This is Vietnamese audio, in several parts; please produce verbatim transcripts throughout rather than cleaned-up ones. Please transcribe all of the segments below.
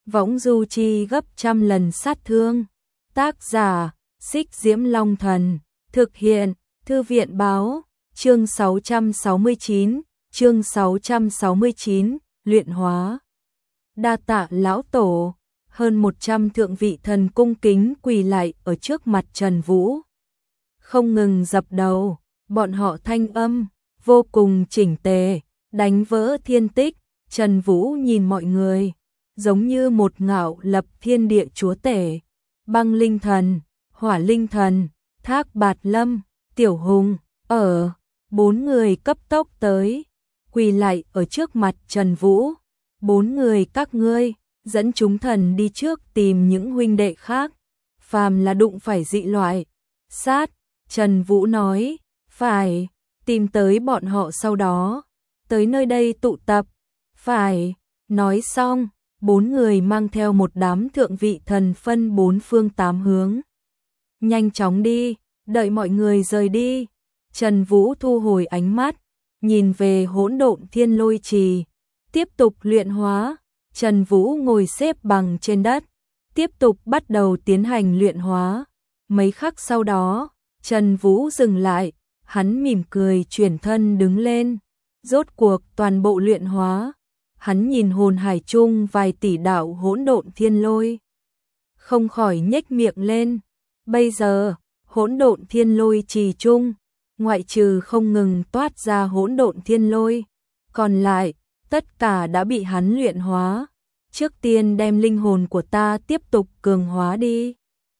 võng du chi gấp trăm lần sát thương. Tác giả, Xích Diễm Long Thần, thực hiện, Thư viện Báo, chương sáu trăm sáu mươi chín, chương sáu trăm sáu mươi chín, luyện hóa. Đa tạ lão tổ, hơn một trăm thượng vị thần cung kính quỳ lại ở trước mặt Trần Vũ. Không ngừng dập đầu, bọn họ thanh âm, vô cùng chỉnh tề, đánh vỡ thiên tích. Trần Vũ nhìn mọi người, giống như một ngạo lập thiên địa chúa tể. Băng linh thần, hỏa linh thần, Thác Bạt Lâm, Tiểu Hùng, ở, bốn người cấp tốc tới, quỳ lại ở trước mặt Trần Vũ. Bốn người các ngươi, dẫn chúng thần đi trước tìm những huynh đệ khác, phàm là đụng phải dị loại, sát. Trần Vũ nói, phải, tìm tới bọn họ sau đó, tới nơi đây tụ tập, phải. Nói xong, bốn người mang theo một đám thượng vị thần phân bốn phương tám hướng. Nhanh chóng đi, đợi mọi người rời đi. Trần Vũ thu hồi ánh mắt, nhìn về hỗn độn thiên lôi trì, tiếp tục luyện hóa. Trần Vũ ngồi xếp bằng trên đất, tiếp tục bắt đầu tiến hành luyện hóa. Mấy khắc sau đó, Trần Vũ dừng lại, hắn mỉm cười chuyển thân đứng lên. Rốt cuộc toàn bộ luyện hóa, hắn nhìn hồn hải chung vài tỷ đạo hỗn độn thiên lôi, không khỏi nhếch miệng lên. Bây giờ, hỗn độn thiên lôi trì chung, ngoại trừ không ngừng toát ra hỗn độn thiên lôi, còn lại, tất cả đã bị hắn luyện hóa. Trước tiên đem linh hồn của ta tiếp tục cường hóa đi.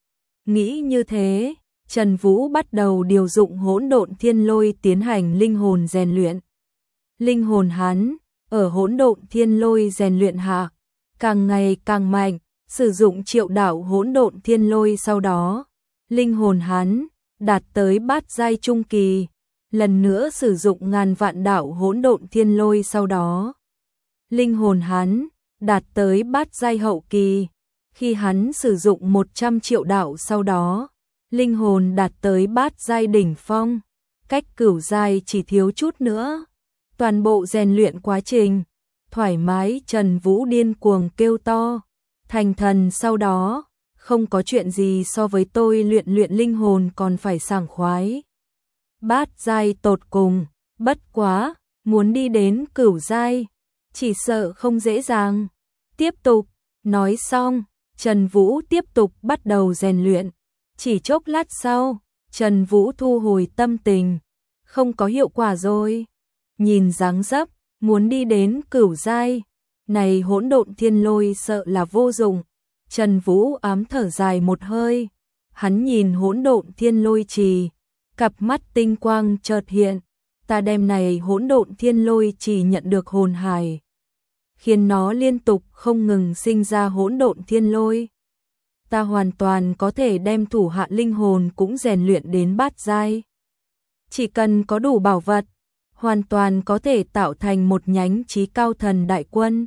Nghĩ như thế, Trần Vũ bắt đầu điều dụng hỗn độn thiên lôi tiến hành linh hồn rèn luyện. Linh hồn hắn, ở hỗn độn thiên lôi rèn luyện hạ, càng ngày càng mạnh, sử dụng triệu đạo hỗn độn thiên lôi sau đó, linh hồn hắn đạt tới bát giai trung kỳ, lần nữa sử dụng ngàn vạn đạo hỗn độn thiên lôi sau đó, linh hồn hắn đạt tới bát giai hậu kỳ, khi hắn sử dụng một trăm triệu đạo sau đó, linh hồn đạt tới bát giai đỉnh phong, cách cửu giai chỉ thiếu chút nữa. Toàn bộ rèn luyện quá trình, thoải mái. Trần Vũ điên cuồng kêu to, thành thần sau đó, không có chuyện gì so với tôi luyện luyện linh hồn còn phải sảng khoái. Bát giai tột cùng, bất quá, muốn đi đến cửu giai, chỉ sợ không dễ dàng. Tiếp tục, nói xong, Trần Vũ tiếp tục bắt đầu rèn luyện. Chỉ chốc lát sau, Trần Vũ thu hồi tâm tình, không có hiệu quả rồi. Nhìn dáng dấp, muốn đi đến cửu giai, này hỗn độn thiên lôi sợ là vô dụng. Trần Vũ ám thở dài một hơi, hắn nhìn hỗn độn thiên lôi trì, cặp mắt tinh quang chợt hiện, ta đem này hỗn độn thiên lôi trì nhận được hồn hải, khiến nó liên tục không ngừng sinh ra hỗn độn thiên lôi. Ta hoàn toàn có thể đem thủ hạ linh hồn cũng rèn luyện đến bát giai. Chỉ cần có đủ bảo vật, hoàn toàn có thể tạo thành một nhánh chí cao thần đại quân.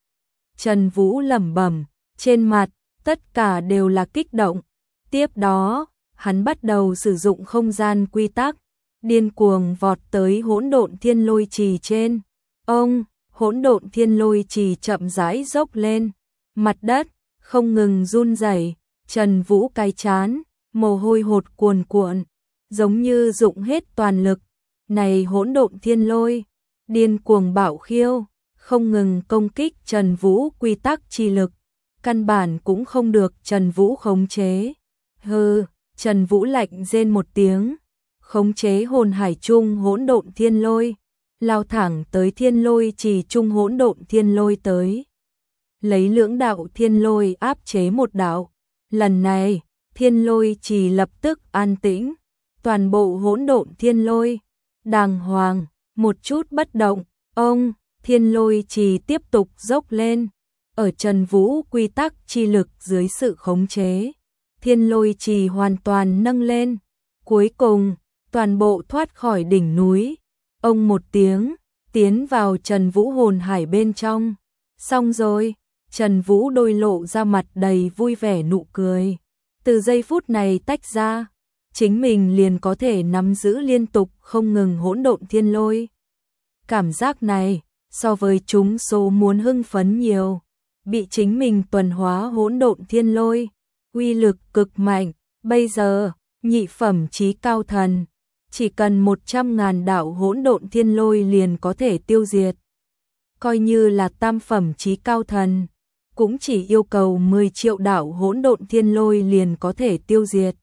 Trần Vũ lẩm bẩm, trên mặt, tất cả đều là kích động. Tiếp đó, hắn bắt đầu sử dụng không gian quy tắc, điên cuồng vọt tới hỗn độn thiên lôi trì trên. Ông, hỗn độn thiên lôi trì chậm rãi dốc lên, mặt đất không ngừng run rẩy. Trần Vũ cái chán, mồ hôi hột cuồn cuộn, giống như dụng hết toàn lực. Này hỗn độn thiên lôi, điên cuồng bạo khiêu, không ngừng công kích Trần Vũ quy tắc chi lực, căn bản cũng không được Trần Vũ khống chế. Hừ, Trần Vũ lạnh rên một tiếng, khống chế hồn hải chung hỗn độn thiên lôi, lao thẳng tới thiên lôi trì chung hỗn độn thiên lôi tới. Lấy lưỡng đạo thiên lôi áp chế một đạo, lần này, thiên lôi trì lập tức an tĩnh, toàn bộ hỗn độn thiên lôi đàng hoàng, một chút bất động. Ông, thiên lôi trì tiếp tục dốc lên, ở Trần Vũ quy tắc chi lực dưới sự khống chế, thiên lôi trì hoàn toàn nâng lên, cuối cùng, toàn bộ thoát khỏi đỉnh núi. Ông một tiếng, tiến vào Trần Vũ hồn hải bên trong. Xong rồi, Trần Vũ đôi lộ ra mặt đầy vui vẻ nụ cười. Từ giây phút này tách ra, chính mình liền có thể nắm giữ liên tục không ngừng hỗn độn thiên lôi. Cảm giác này, so với chúng số muốn hưng phấn nhiều. bị chính mình tuần hóa hỗn độn thiên lôi, uy lực cực mạnh, bây giờ, nhị phẩm chí cao thần, chỉ cần một trăm ngàn đạo hỗn độn thiên lôi liền có thể tiêu diệt. Coi như là tam phẩm chí cao thần, cũng chỉ yêu cầu mười triệu đạo hỗn độn thiên lôi liền có thể tiêu diệt.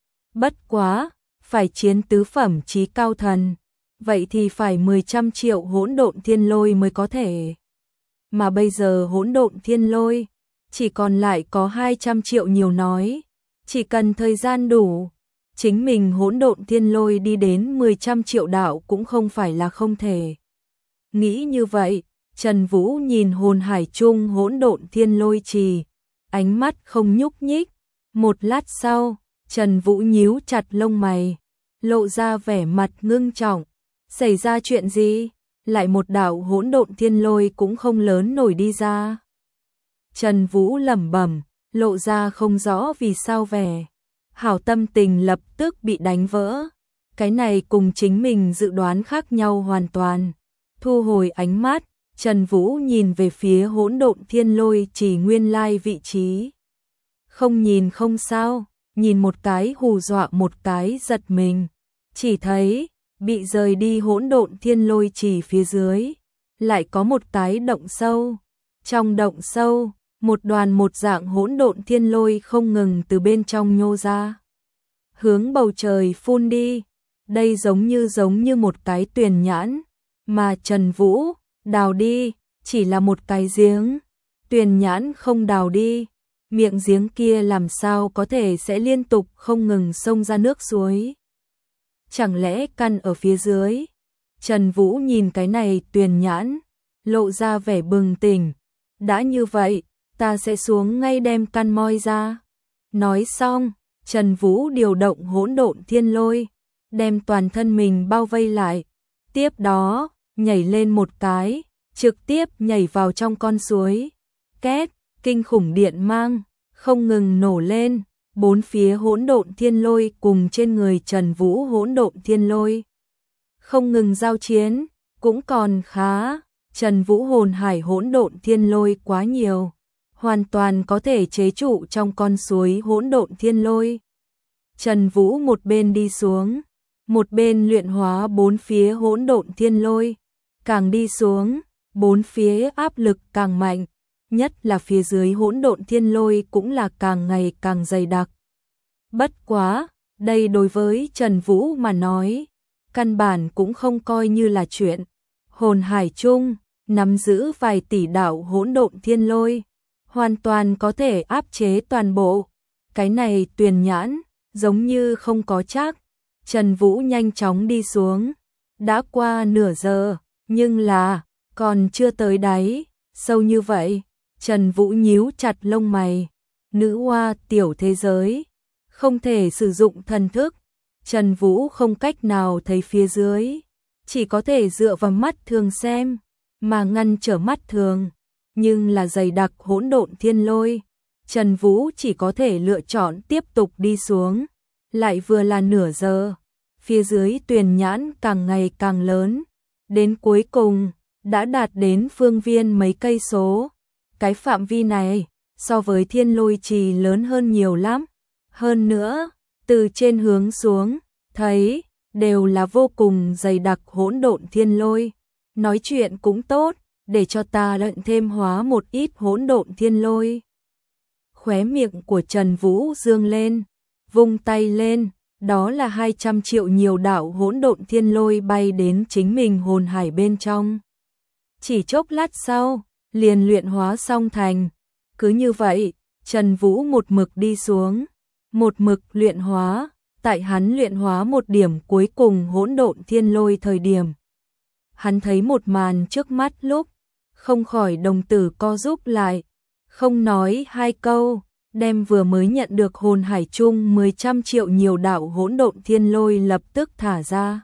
Bất quá, phải chiến tứ phẩm chí cao thần, vậy thì phải mười trăm triệu hỗn độn thiên lôi mới có thể. Mà bây giờ hỗn độn thiên lôi chỉ còn lại có hai trăm triệu nhiều nói, chỉ cần thời gian đủ, chính mình hỗn độn thiên lôi đi đến mười trăm triệu đạo cũng không phải là không thể. Nghĩ như vậy, Trần Vũ nhìn hồn hải chung hỗn độn thiên lôi trì, ánh mắt không nhúc nhích. Một lát sau, Trần Vũ nhíu chặt lông mày, lộ ra vẻ mặt ngưng trọng. Xảy ra chuyện gì? Lại một đạo hỗn độn thiên lôi cũng không lớn nổi đi ra. Trần Vũ lẩm bẩm, lộ ra không rõ vì sao vẻ. Hảo tâm tình lập tức bị đánh vỡ. Cái này cùng chính mình dự đoán khác nhau hoàn toàn. Thu hồi ánh mắt, Trần Vũ nhìn về phía hỗn độn thiên lôi chỉ nguyên lai vị trí. Không nhìn không sao, nhìn một cái hù dọa một cái giật mình. Chỉ thấy, bị rời đi hỗn độn thiên lôi chỉ phía dưới, lại có một cái động sâu. Trong động sâu, một đoàn một dạng hỗn độn thiên lôi không ngừng từ bên trong nhô ra. Hướng bầu trời phun đi, đây giống như giống như một cái tuyền nhãn, mà Trần Vũ đào đi, chỉ là một cái giếng. Tuyền nhãn không đào đi, miệng giếng kia làm sao có thể sẽ liên tục không ngừng xông ra nước suối. Chẳng lẽ căn ở phía dưới? Trần Vũ nhìn cái này tuyền nhãn, lộ ra vẻ bừng tỉnh. Đã như vậy, ta sẽ xuống ngay đem căn moi ra. Nói xong, Trần Vũ điều động hỗn độn thiên lôi, đem toàn thân mình bao vây lại. Tiếp đó, nhảy lên một cái, trực tiếp nhảy vào trong con suối. Két, kinh khủng điện mang, không ngừng nổ lên. Bốn phía hỗn độn thiên lôi cùng trên người Trần Vũ hỗn độn thiên lôi không ngừng giao chiến, cũng còn khá. Trần Vũ hồn hải hỗn độn thiên lôi quá nhiều, hoàn toàn có thể chế trụ trong con suối hỗn độn thiên lôi. Trần Vũ một bên đi xuống, một bên luyện hóa bốn phía hỗn độn thiên lôi, càng đi xuống, bốn phía áp lực càng mạnh. Nhất là phía dưới hỗn độn thiên lôi cũng là càng ngày càng dày đặc. Bất quá, đây đối với Trần Vũ mà nói, căn bản cũng không coi như là chuyện. Hồn hải chung, nắm giữ vài tỷ đạo hỗn độn thiên lôi, hoàn toàn có thể áp chế toàn bộ. Cái này tuyền nhãn, giống như không có chắc. Trần Vũ nhanh chóng đi xuống. Đã qua nửa giờ, nhưng là, còn chưa tới đáy, sâu như vậy. Trần Vũ nhíu chặt lông mày. Nữ hoa tiểu thế giới, không thể sử dụng thần thức. Trần Vũ không cách nào thấy phía dưới, chỉ có thể dựa vào mắt thường xem, mà ngăn trở mắt thường. Nhưng là dày đặc hỗn độn thiên lôi, Trần Vũ chỉ có thể lựa chọn tiếp tục đi xuống. Lại vừa là nửa giờ, phía dưới tuyền nhãn càng ngày càng lớn, đến cuối cùng đã đạt đến phương viên mấy cây số. Cái phạm vi này so với thiên lôi trì lớn hơn nhiều lắm. Hơn nữa, từ trên hướng xuống, thấy đều là vô cùng dày đặc hỗn độn thiên lôi. Nói chuyện cũng tốt, để cho ta luyện thêm hóa một ít hỗn độn thiên lôi. Khóe miệng của Trần Vũ dương lên, vung tay lên, đó là hai trăm triệu nhiều đạo hỗn độn thiên lôi bay đến chính mình hồn hải bên trong. Chỉ chốc lát sau, liền luyện hóa xong thành. Cứ như vậy, Trần Vũ một mực đi xuống, một mực luyện hóa. Tại hắn luyện hóa một điểm cuối cùng hỗn độn thiên lôi thời điểm, hắn thấy một màn trước mắt lúc, không khỏi đồng tử co rúm lại, không nói hai câu, đem vừa mới nhận được hồn hải chung mười trăm triệu nhiều đạo hỗn độn thiên lôi lập tức thả ra.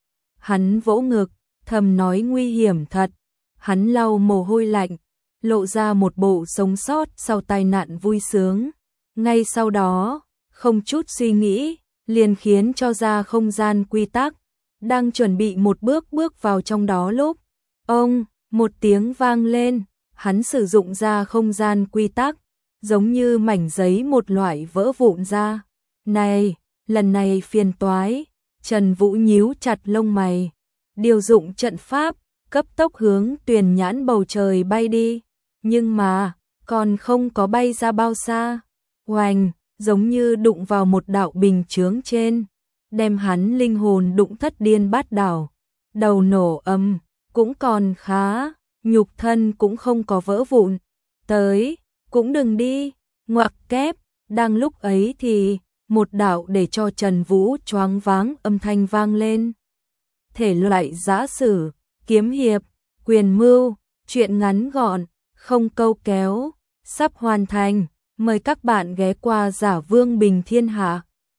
Hắn vỗ ngực, thầm nói nguy hiểm thật. Hắn lau mồ hôi lạnh, lộ ra một bộ sống sót sau tai nạn vui sướng. Ngay sau đó, không chút suy nghĩ, liền khiến cho ra không gian quy tắc, đang chuẩn bị một bước bước vào trong đó lúc, ông, một tiếng vang lên, hắn sử dụng ra không gian quy tắc, giống như mảnh giấy một loại vỡ vụn ra. Này, lần này phiền toái, Trần Vũ nhíu chặt lông mày, điều dụng trận pháp, cấp tốc hướng Tuyền Nhãn bầu trời bay đi, nhưng mà, còn không có bay ra bao xa. Oành, giống như đụng vào một đạo bình chướng trên, đem hắn linh hồn đụng thất điên bát đảo. Đầu nổ âm, cũng còn khá, nhục thân cũng không có vỡ vụn. Tới, cũng đừng đi, ngoặc kép, đang lúc ấy thì, một đạo để cho Trần Vũ choáng váng âm thanh vang lên. Thể loại giã sử, kiếm hiệp, quyền mưu, truyện ngắn gọn, không câu kéo, sắp hoàn thành. Mời các bạn ghé qua Giả Vương Bình Thiên Hạ.